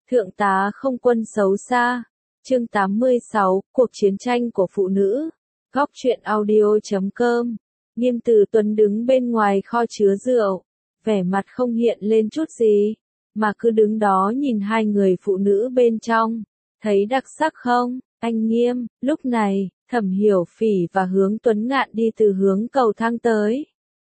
Thượng tá không quân xấu xa. Chương 86, cuộc chiến tranh của phụ nữ. Góc truyện audio.com. Nghiêm Từ Tuấn đứng bên ngoài kho chứa rượu, vẻ mặt không hiện lên chút gì, mà cứ đứng đó nhìn hai người phụ nữ bên trong. Thấy đặc sắc không, anh Nghiêm? Lúc này, Thẩm Hiểu Phỉ và Hướng Tuấn Ngạn đi từ hướng cầu thang tới.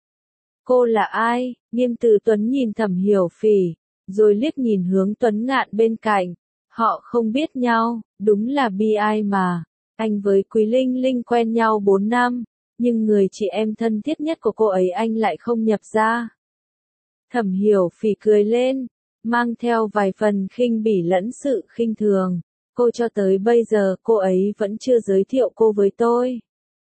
Cô là ai? Nghiêm Từ Tuấn nhìn Thẩm Hiểu Phỉ, rồi liếc nhìn Hướng Tuấn Ngạn bên cạnh. Họ không biết nhau, đúng là bi ai mà. Anh với Quý Linh Linh quen nhau 4 năm, nhưng người chị em thân thiết nhất của cô ấy anh lại không nhập ra. Thẩm Hiểu Phỉ cười lên, mang theo vài phần khinh bỉ lẫn sự khinh thường. Cô cho tới bây giờ cô ấy vẫn chưa giới thiệu cô với tôi.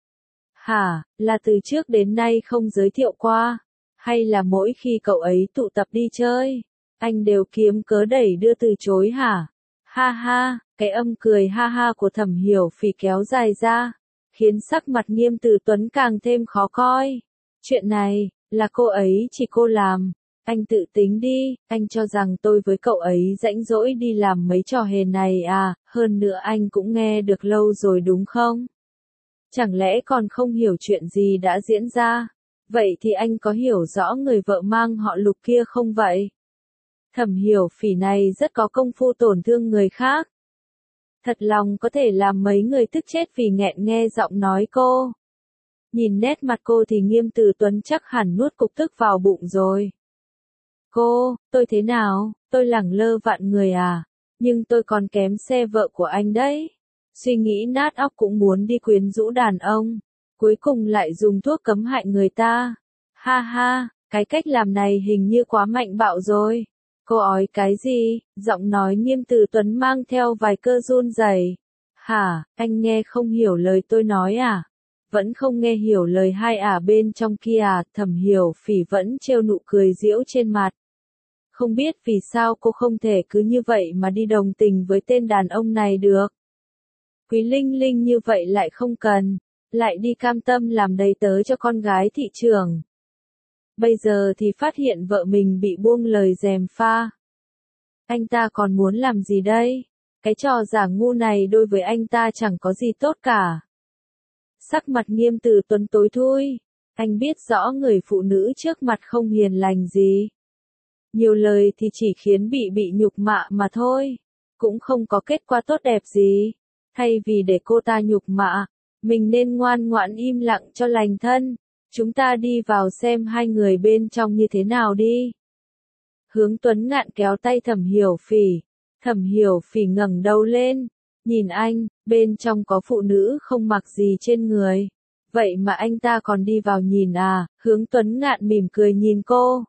Hả, là từ trước đến nay không giới thiệu qua? Hay là mỗi khi cậu ấy tụ tập đi chơi, anh đều kiếm cớ đẩy đưa từ chối hả? Ha ha, cái âm cười ha ha của Thẩm Hiểu Phỉ kéo dài ra, khiến sắc mặt Nghiêm Từ Tuấn càng thêm khó coi. Chuyện này, là cô ấy chỉ cô làm. Anh tự tính đi, anh cho rằng tôi với cậu ấy rãnh rỗi đi làm mấy trò hề này à, hơn nữa anh cũng nghe được lâu rồi đúng không? Chẳng lẽ còn không hiểu chuyện gì đã diễn ra? Vậy thì anh có hiểu rõ người vợ mang họ Lục kia không vậy? Thẩm Hiểu Phỉ này rất có công phu tổn thương người khác. Thật lòng có thể làm mấy người tức chết vì nghẹn nghe giọng nói cô. Nhìn nét mặt cô thì Nghiêm Từ Tuấn chắc hẳn nuốt cục tức vào bụng rồi. Cô, tôi thế nào? Tôi lẳng lơ vạn người à? Nhưng tôi còn kém xe vợ của anh đấy. Suy nghĩ nát óc cũng muốn đi quyến rũ đàn ông. Cuối cùng lại dùng thuốc cấm hại người ta. Ha ha, cái cách làm này hình như quá mạnh bạo rồi. Cô ói cái gì? Giọng nói Nghiêm Từ Tuấn mang theo vài cơ run rẩy. Hả, anh nghe không hiểu lời tôi nói à? Vẫn không nghe hiểu lời hai ả bên trong kia à? Thẩm Hiểu Phỉ vẫn treo nụ cười giễu trên mặt. Không biết vì sao cô không thể cứ như vậy mà đi đồng tình với tên đàn ông này được. Quý Linh Linh như vậy lại không cần, lại đi cam tâm làm đầy tớ cho con gái thị trường. Bây giờ thì phát hiện vợ mình bị buông lời gièm pha. Anh ta còn muốn làm gì đây? Cái trò giả ngu này đối với anh ta chẳng có gì tốt cả. Sắc mặt Nghiêm Từ Tuấn tối thui. Anh biết rõ người phụ nữ trước mặt không hiền lành gì. Nhiều lời thì chỉ khiến bị nhục mạ mà thôi. Cũng không có kết quả tốt đẹp gì. Thay vì để cô ta nhục mạ, mình nên ngoan ngoãn im lặng cho lành thân. Chúng ta đi vào xem hai người bên trong như thế nào đi. Hướng Tuấn Ngạn kéo tay Thẩm Hiểu Phỉ. Thẩm Hiểu Phỉ ngẩng đầu lên, nhìn anh, bên trong có phụ nữ không mặc gì trên người. Vậy mà anh ta còn đi vào nhìn à? Hướng Tuấn Ngạn mỉm cười nhìn cô.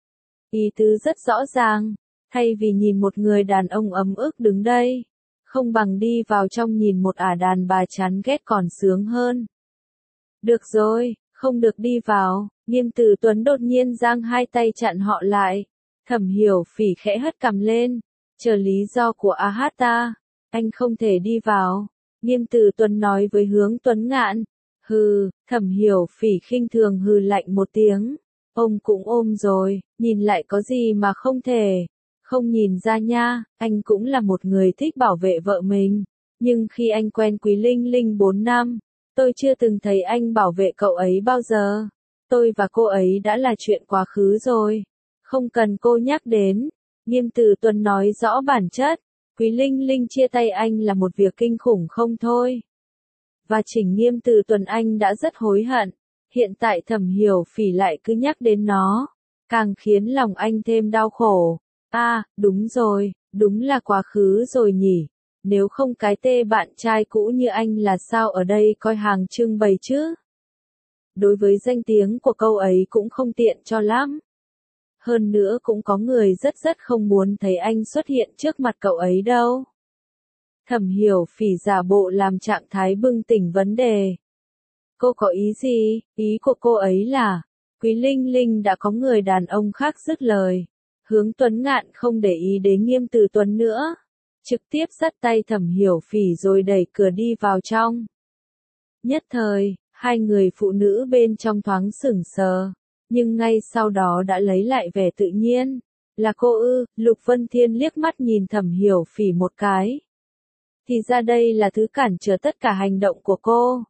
Ý tứ rất rõ ràng, thay vì nhìn một người đàn ông ấm ức đứng đây, không bằng đi vào trong nhìn một ả đàn bà chán ghét còn sướng hơn. Được rồi, không được đi vào. Nghiêm Từ Tuấn đột nhiên giang hai tay chặn họ lại. Thẩm Hiểu Phỉ khẽ hất cằm lên, chờ lý do của Ahata. Anh không thể đi vào. Nghiêm Từ Tuấn nói với Hướng Tuấn Ngạn. Hừ, Thẩm Hiểu Phỉ khinh thường hừ lạnh một tiếng. Ông cũng ôm rồi, nhìn lại có gì mà không thể. Không nhìn ra nha, anh cũng là một người thích bảo vệ vợ mình. Nhưng khi anh quen Quý Linh Linh 4 năm, tôi chưa từng thấy anh bảo vệ cậu ấy bao giờ. Tôi và cô ấy đã là chuyện quá khứ rồi. Không cần cô nhắc đến. Nghiêm Từ Tuấn nói rõ bản chất. Quý Linh Linh chia tay anh là một việc kinh khủng không thôi. Và chỉnh Nghiêm Từ Tuấn anh đã rất hối hận. Hiện tại Thẩm Hiểu Phỉ lại cứ nhắc đến nó, càng khiến lòng anh thêm đau khổ. À, đúng rồi, đúng là quá khứ rồi nhỉ. Nếu không cái tê bạn trai cũ như anh là sao ở đây coi hàng trưng bày chứ? Đối với danh tiếng của câu ấy cũng không tiện cho lắm. Hơn nữa cũng có người rất không muốn thấy anh xuất hiện trước mặt cậu ấy đâu. Thẩm Hiểu Phỉ giả bộ làm trạng thái bừng tỉnh vấn đề. Cô có ý gì? Ý của cô ấy là, Quý Linh Linh đã có người đàn ông khác dứt lời. Hướng Tuấn Ngạn không để ý đến Nghiêm Từ Tuấn nữa. Trực tiếp dắt tay Thẩm Hiểu Phỉ rồi đẩy cửa đi vào trong. Nhất thời, hai người phụ nữ bên trong thoáng sững sờ, nhưng ngay sau đó đã lấy lại vẻ tự nhiên. Là cô ư? Lục Vân Thiên liếc mắt nhìn Thẩm Hiểu Phỉ một cái. Thì ra đây là thứ cản trở tất cả hành động của cô.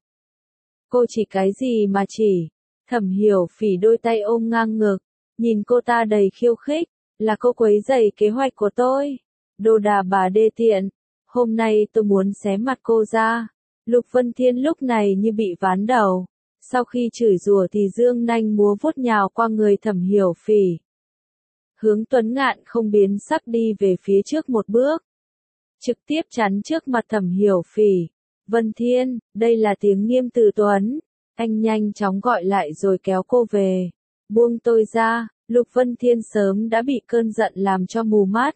Cô chỉ cái gì mà chỉ? Thẩm Hiểu Phỉ đôi tay ôm ngang ngực, nhìn cô ta đầy khiêu khích, là cô quấy rầy kế hoạch của tôi. Đồ đà bà đê tiện, hôm nay tôi muốn xé mặt cô ra. Lục Vân Thiên lúc này như bị ván đầu, sau khi chửi rủa thì dương nanh múa vuốt nhào qua người Thẩm Hiểu Phỉ. Hướng Tuấn Ngạn không biến sắc đi về phía trước một bước, trực tiếp chắn trước mặt Thẩm Hiểu Phỉ. Vân Thiên, đây là tiếng Nghiêm Từ Tuấn. Anh nhanh chóng gọi lại rồi kéo cô về. Buông tôi ra. Lục Vân Thiên sớm đã bị cơn giận làm cho mù mắt.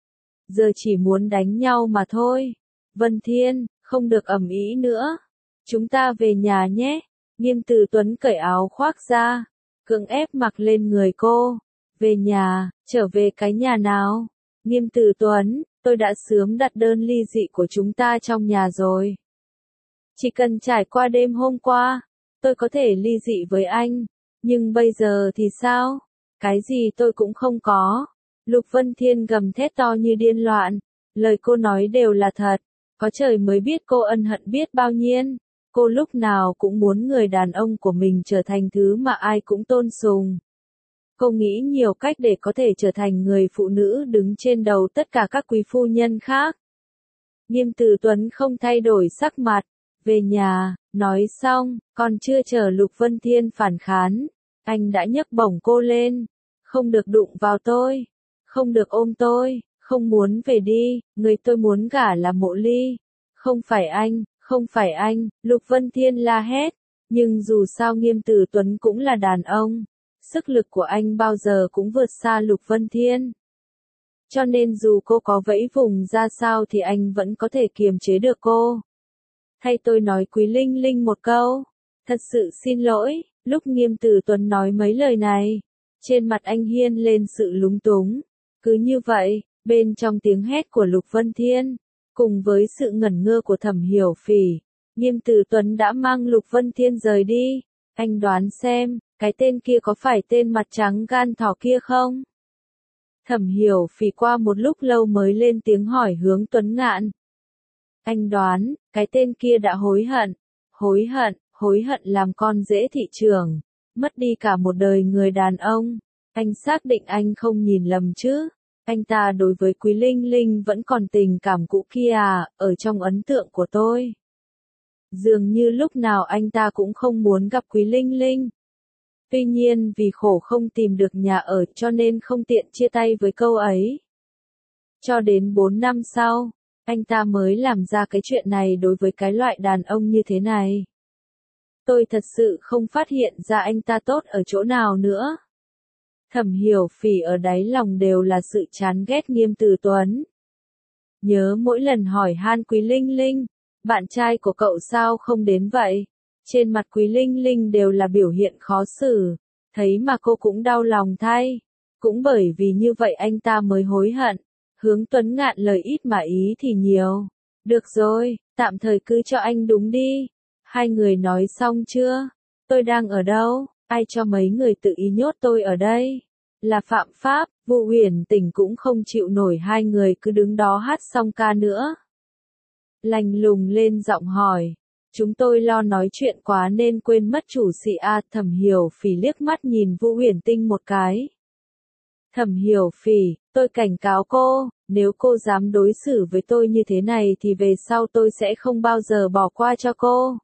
Giờ chỉ muốn đánh nhau mà thôi. Vân Thiên, không được ầm ĩ nữa. Chúng ta về nhà nhé. Nghiêm Từ Tuấn cởi áo khoác ra, cưỡng ép mặc lên người cô. Về nhà, trở về cái nhà nào? Nghiêm Từ Tuấn, tôi đã sớm đặt đơn ly dị của chúng ta trong nhà rồi. Chỉ cần trải qua đêm hôm qua, tôi có thể ly dị với anh. Nhưng bây giờ thì sao? Cái gì tôi cũng không có. Lục Vân Thiên gầm thét to như điên loạn. Lời cô nói đều là thật. Có trời mới biết cô ân hận biết bao nhiêu. Cô lúc nào cũng muốn người đàn ông của mình trở thành thứ mà ai cũng tôn sùng. Cô nghĩ nhiều cách để có thể trở thành người phụ nữ đứng trên đầu tất cả các quý phu nhân khác. Nghiêm Từ Tuấn không thay đổi sắc mặt. Về nhà, nói xong, còn chưa chờ Lục Vân Thiên phản kháng, anh đã nhấc bổng cô lên. Không được đụng vào tôi, không được ôm tôi, không muốn về đi, người tôi muốn gả là Mộ Ly. Không phải anh, không phải anh, Lục Vân Thiên la hét. Nhưng dù sao Nghiêm Từ Tuấn cũng là đàn ông, sức lực của anh bao giờ cũng vượt xa Lục Vân Thiên. Cho nên dù cô có vẫy vùng ra sao thì anh vẫn có thể kiềm chế được cô. Hay tôi nói Quý Linh Linh một câu, thật sự xin lỗi. Lúc Nghiêm Từ Tuấn nói mấy lời này, trên mặt anh hiên lên sự lúng túng. Cứ như vậy, bên trong tiếng hét của Lục Vân Thiên, cùng với sự ngẩn ngơ của Thẩm Hiểu Phỉ, Nghiêm Từ Tuấn đã mang Lục Vân Thiên rời đi. Anh đoán xem, cái tên kia có phải tên mặt trắng gan thỏ kia không? Thẩm Hiểu Phỉ qua một lúc lâu mới lên tiếng hỏi Hướng Tuấn Ngạn. Anh đoán, cái tên kia đã hối hận làm con rể thị trường, mất đi cả một đời người đàn ông. Anh xác định anh không nhìn lầm chứ? Anh ta đối với Quý Linh Linh vẫn còn tình cảm cũ kia à, ở trong ấn tượng của tôi. Dường như lúc nào anh ta cũng không muốn gặp Quý Linh Linh. Tuy nhiên vì khổ không tìm được nhà ở cho nên không tiện chia tay với cô ấy. Cho đến 4 năm sau, anh ta mới làm ra cái chuyện này đối với cái loại đàn ông như thế này. Tôi thật sự không phát hiện ra anh ta tốt ở chỗ nào nữa. Thẩm Hiểu Phỉ ở đáy lòng đều là sự chán ghét Nghiêm Từ Tuấn. Nhớ mỗi lần hỏi han Quý Linh Linh, bạn trai của cậu sao không đến vậy? Trên mặt Quý Linh Linh đều là biểu hiện khó xử, thấy mà cô cũng đau lòng thay. Cũng bởi vì như vậy anh ta mới hối hận. Hướng Tuấn Ngạn lời ít mà ý thì nhiều. Được rồi, tạm thời cứ cho anh đúng đi. Hai người nói xong chưa? Tôi đang ở đâu? Ai cho mấy người tự ý nhốt tôi ở đây? Là phạm pháp. Vụ Huyền Tình cũng không chịu nổi hai người cứ đứng đó hát xong ca nữa. Lạnh lùng lên giọng hỏi. Chúng tôi lo nói chuyện quá nên quên mất chủ sĩ a. Thẩm Hiểu Phỉ liếc mắt nhìn Vũ Huyền Tinh một cái. Thẩm Hiểu Phỉ, tôi cảnh cáo cô, nếu cô dám đối xử với tôi như thế này thì về sau tôi sẽ không bao giờ bỏ qua cho cô.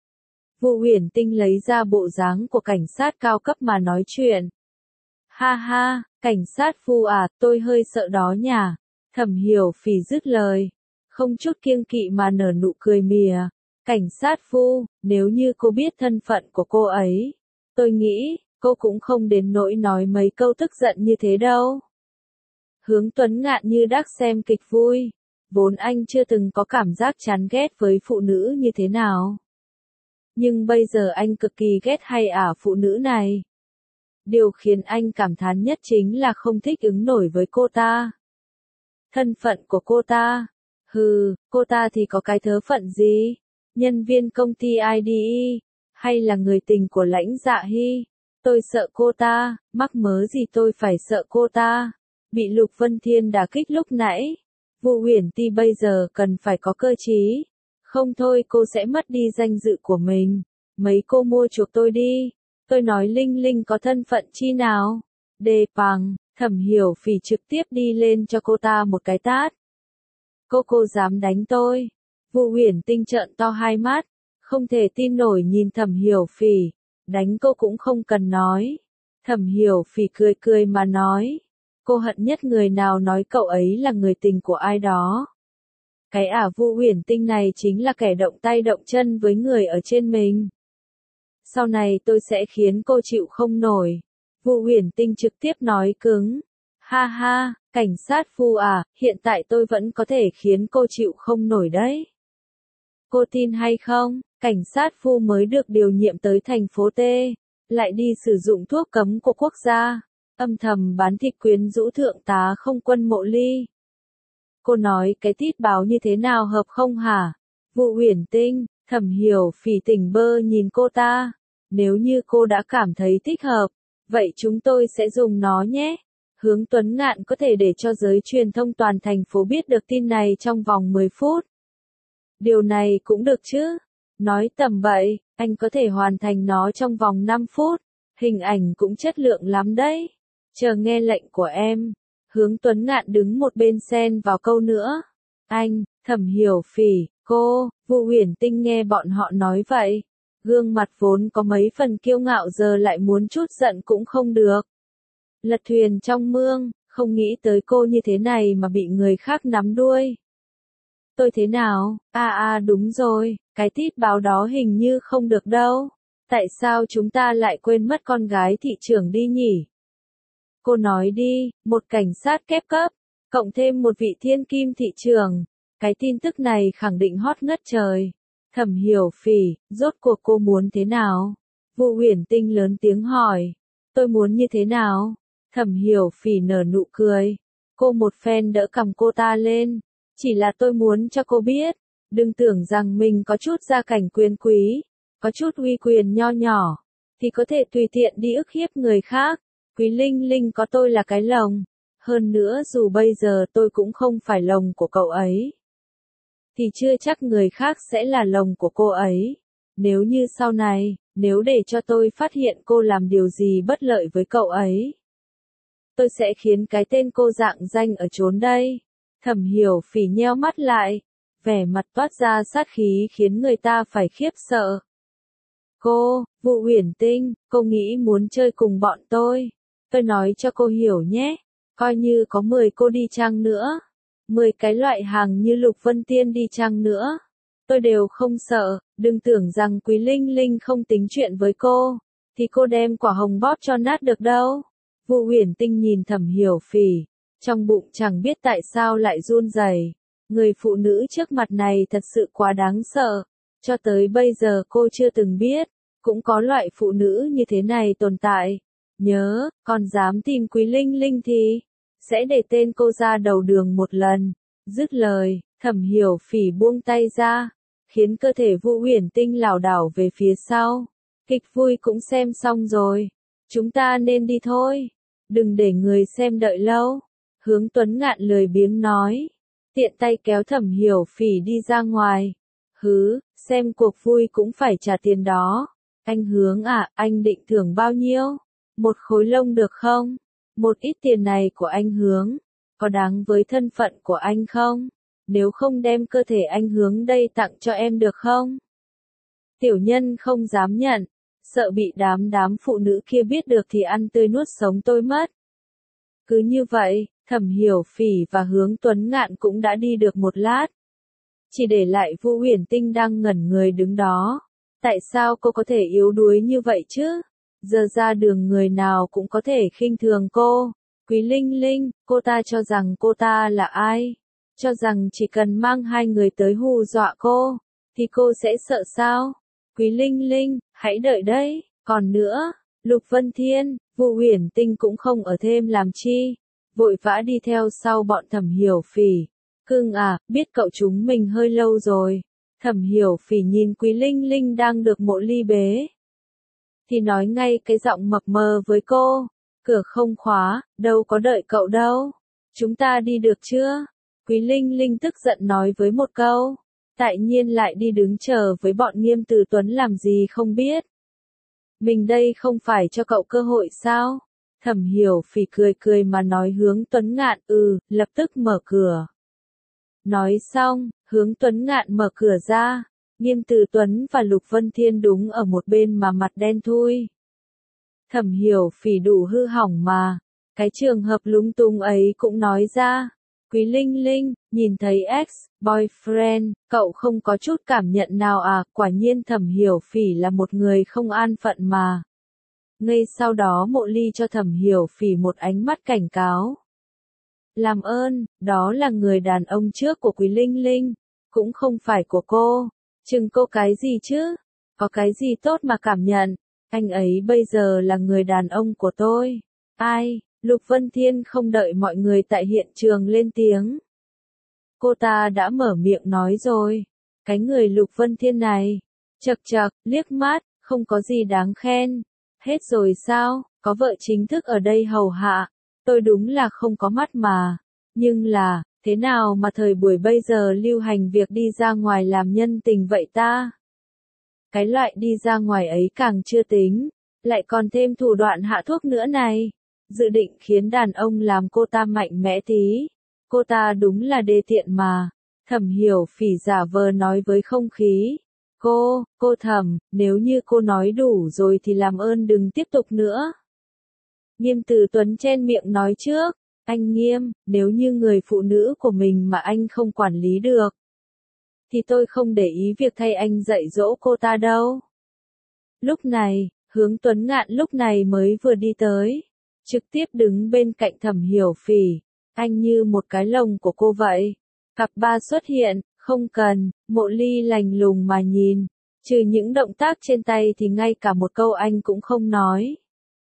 Vũ Huyền Tinh lấy ra bộ dáng của cảnh sát cao cấp mà nói chuyện. Ha ha, cảnh sát Phu à, tôi hơi sợ đó nhỉ. Thẩm Hiểu Phỉ dứt lời, không chút kiêng kỵ mà nở nụ cười mỉa. Cảnh sát Phu, nếu như cô biết thân phận của cô ấy, tôi nghĩ, cô cũng không đến nỗi nói mấy câu tức giận như thế đâu. Hướng Tuấn Ngạn như đắc xem kịch vui, vốn anh chưa từng có cảm giác chán ghét với phụ nữ như thế nào. Nhưng bây giờ anh cực kỳ ghét hay ả phụ nữ này. Điều khiến anh cảm thán nhất chính là không thích ứng nổi với cô ta. Thân phận của cô ta, cô ta thì có cái thớ phận gì? Nhân viên công ty IDE, hay là người tình của Lãnh Dạ Hy? Tôi sợ cô ta, mắc mớ gì tôi phải sợ cô ta. Bị Lục Vân Thiên đả kích lúc nãy, Vu Uyển Ti bây giờ cần phải có cơ trí, không thôi cô sẽ mất đi danh dự của mình. Mấy cô mua chuộc tôi đi, tôi nói Linh Linh có thân phận chi nào. Đề bằng, Thẩm Hiểu Phỉ trực tiếp đi lên cho cô ta một cái tát. Cô dám đánh tôi? Vu Uyển Tinh trợn to hai mắt, không thể tin nổi nhìn Thẩm Hiểu Phỉ, đánh cô cũng không cần nói. Thẩm Hiểu Phỉ cười cười mà nói, cô hận nhất người nào nói cậu ấy là người tình của ai đó. Cái Vu Uyển Tinh này chính là kẻ động tay động chân với người ở trên mình. Sau này tôi sẽ khiến cô chịu không nổi. Vu Uyển Tinh trực tiếp nói cứng. Ha ha, cảnh sát Vu à, hiện tại tôi vẫn có thể khiến cô chịu không nổi đấy. Cô tin hay không, cảnh sát Vu mới được điều nhiệm tới thành phố T, lại đi sử dụng thuốc cấm của quốc gia, âm thầm bán thịt quyến rũ thượng tá không quân Mộ Ly. Cô nói cái tít báo như thế nào hợp không hả? Vu Uyển Tinh, Thẩm Hiểu Phỉ tỉnh bơ nhìn cô ta. Nếu như cô đã cảm thấy thích hợp, vậy chúng tôi sẽ dùng nó nhé. Hướng Tuấn Ngạn có thể để cho giới truyền thông toàn thành phố biết được tin này trong vòng 10 phút. Điều này cũng được chứ. Nói tầm bậy, anh có thể hoàn thành nó trong vòng 5 phút. Hình ảnh cũng chất lượng lắm đấy. Chờ nghe lệnh của em. Hướng Tuấn Ngạn đứng một bên xen vào câu nữa. Anh, Thẩm Hiểu Phỉ, cô, Vu Uyển Tinh nghe bọn họ nói vậy. Gương mặt vốn có mấy phần kiêu ngạo giờ lại muốn chút giận cũng không được. Lật thuyền trong mương, không nghĩ tới cô như thế này mà bị người khác nắm đuôi. Tôi thế nào? Đúng rồi, cái tít báo đó hình như không được đâu. Tại sao chúng ta lại quên mất con gái thị trưởng đi nhỉ? Cô nói đi, một cảnh sát kép cấp, cộng thêm một vị thiên kim thị trưởng. Cái tin tức này khẳng định hot ngất trời. Thẩm Hiểu Phỉ, rốt cuộc cô muốn thế nào? Vu Uyển Tinh lớn tiếng hỏi. Tôi muốn như thế nào? Thẩm Hiểu Phỉ nở nụ cười. Cô một phen đỡ cầm cô ta lên. Chỉ là tôi muốn cho cô biết, đừng tưởng rằng mình có chút gia cảnh quyền quý, có chút uy quyền nho nhỏ, thì có thể tùy tiện đi ức hiếp người khác. Quý Linh Linh có tôi là cái lồng. Hơn nữa dù bây giờ tôi cũng không phải lồng của cậu ấy, thì chưa chắc người khác sẽ là lồng của cô ấy. Nếu như sau này, nếu để cho tôi phát hiện cô làm điều gì bất lợi với cậu ấy, tôi sẽ khiến cái tên cô rạng danh ở chốn đây. Thẩm Hiểu Phỉ nheo mắt lại, vẻ mặt toát ra sát khí khiến người ta phải khiếp sợ. Cô, Vu Uyển Tinh, cô nghĩ muốn chơi cùng bọn tôi. Tôi nói cho cô hiểu nhé, coi như có 10 cô đi chăng nữa, 10 cái loại hàng như Lục Vân Tiên đi chăng nữa, tôi đều không sợ. Đừng tưởng rằng Quý Linh Linh không tính chuyện với cô, thì cô đem quả hồng bóp cho nát được đâu. Vu Uyển Tinh nhìn Thẩm Hiểu Phỉ, trong bụng chẳng biết tại sao lại run rẩy. Người phụ nữ trước mặt này thật sự quá đáng sợ. Cho tới bây giờ cô chưa từng biết, cũng có loại phụ nữ như thế này tồn tại. Nhớ, còn dám tìm Quý Linh Linh thì sẽ để tên cô ra đầu đường một lần. Dứt lời, Thẩm Hiểu Phỉ buông tay ra, khiến cơ thể Vu Uyển Tinh lảo đảo về phía sau. Kịch vui cũng xem xong rồi, chúng ta nên đi thôi, đừng để người xem đợi lâu. Hướng Tuấn Ngạn lười biếng nói, tiện tay kéo Thẩm Hiểu Phỉ đi ra ngoài. Xem cuộc vui cũng phải trả tiền đó. Anh Hướng à, anh định thưởng bao nhiêu? Một khối lông được không? Một ít tiền này của anh Hướng, có đáng với thân phận của anh không? Nếu không đem cơ thể anh Hướng đây tặng cho em được không? Tiểu nhân không dám nhận, sợ bị đám phụ nữ kia biết được thì ăn tươi nuốt sống tôi mất. Cứ như vậy, Thẩm Hiểu Phỉ và Hướng Tuấn Ngạn cũng đã đi được một lát. Chỉ để lại Vu Uyển Tinh đang ngẩn người đứng đó. Tại sao cô có thể yếu đuối như vậy chứ? Giờ ra đường người nào cũng có thể khinh thường cô. Quý Linh Linh, cô ta cho rằng cô ta là ai? Cho rằng chỉ cần mang hai người tới hù dọa cô, thì cô sẽ sợ sao? Quý Linh Linh, hãy đợi đấy. Còn nữa, Lục Vân Thiên, Vu Uyển Tinh cũng không ở thêm làm chi, vội vã đi theo sau bọn Thẩm Hiểu Phỉ. Cưng à, biết cậu chúng mình hơi lâu rồi. Thẩm Hiểu Phỉ nhìn Quý Linh Linh đang được Mộ Ly bế, thì nói ngay cái giọng mập mờ với cô. Cửa không khóa, đâu có đợi cậu đâu. Chúng ta đi được chưa? Quý Linh Linh tức giận nói với một câu. Tại nhiên lại đi đứng chờ với bọn Nghiêm Từ Tuấn làm gì không biết. Mình đây không phải cho cậu cơ hội sao? Thẩm Hiểu Phỉ cười cười mà nói hướng Tuấn Ngạn, lập tức mở cửa. Nói xong, hướng Tuấn Ngạn mở cửa ra, Nghiêm Từ Tuấn và Lục Vân Thiên đúng ở một bên mà mặt đen thui. Thẩm Hiểu Phỉ đủ hư hỏng mà, cái trường hợp lúng túng ấy cũng nói ra. Quý Linh Linh, nhìn thấy ex-boyfriend, cậu không có chút cảm nhận nào à, quả nhiên Thẩm Hiểu Phỉ là một người không an phận mà. Ngay sau đó Mộ Ly cho Thẩm Hiểu Phỉ một ánh mắt cảnh cáo. Làm ơn, đó là người đàn ông trước của Quý Linh Linh, cũng không phải của cô. Chừng cô cái gì chứ? Có cái gì tốt mà cảm nhận? Anh ấy bây giờ là người đàn ông của tôi. Ai? Lục Vân Thiên không đợi mọi người tại hiện trường lên tiếng. Cô ta đã mở miệng nói rồi. Cái người Lục Vân Thiên này, chậc chậc, liếc mắt, không có gì đáng khen. Hết rồi sao, có vợ chính thức ở đây hầu hạ. Tôi đúng là không có mắt mà. Nhưng là, thế nào mà thời buổi bây giờ lưu hành việc đi ra ngoài làm nhân tình vậy ta? Cái loại đi ra ngoài ấy càng chưa tính, lại còn thêm thủ đoạn hạ thuốc nữa này. Dự định khiến đàn ông làm cô ta mạnh mẽ tí. Cô ta đúng là đê tiện mà. Thẩm Hiểu Phỉ giả vờ nói với không khí. Cô Thẩm, nếu như cô nói đủ rồi thì làm ơn đừng tiếp tục nữa. Nghiêm Từ Tuấn chen miệng nói trước. Anh Nghiêm, nếu như người phụ nữ của mình mà anh không quản lý được, thì tôi không để ý việc thay anh dạy dỗ cô ta đâu. Lúc này, hướng Tuấn Ngạn lúc này mới vừa đi tới. Trực tiếp đứng bên cạnh Thẩm Hiểu Phỉ. Anh như một cái lồng của cô vậy. Cặp ba xuất hiện, không cần, Mộ Ly lạnh lùng mà nhìn. Trừ những động tác trên tay thì ngay cả một câu anh cũng không nói.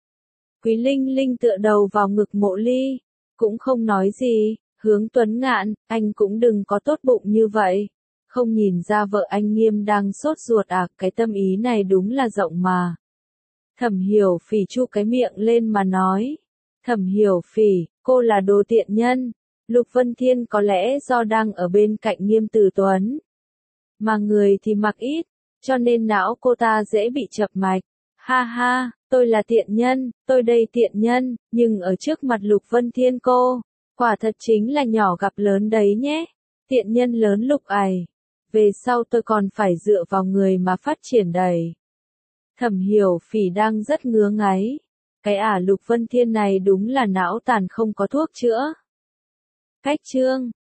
Quý Linh Linh tựa đầu vào ngực Mộ Ly. Cũng không nói gì, hướng Tuấn Ngạn, anh cũng đừng có tốt bụng như vậy. Không nhìn ra vợ anh Nghiêm đang sốt ruột à, cái tâm ý này đúng là rộng mà. Thẩm Hiểu Phỉ chu cái miệng lên mà nói. Thẩm Hiểu Phỉ, cô là đồ tiện nhân. Lục Vân Thiên có lẽ do đang ở bên cạnh Nghiêm Từ Tuấn. Mà người thì mặc ít, cho nên não cô ta dễ bị chập mạch. Ha ha, tôi là tiện nhân, tôi đây tiện nhân, nhưng ở trước mặt Lục Vân Thiên cô, quả thật chính là nhỏ gặp lớn đấy nhé. Tiện nhân lớn Lục ải. Về sau tôi còn phải dựa vào người mà phát triển đầy. Thẩm Hiểu Phỉ đang rất ngứa ngáy. Cái Lục Vân Thiên này đúng là não tàn không có thuốc chữa. Cách chương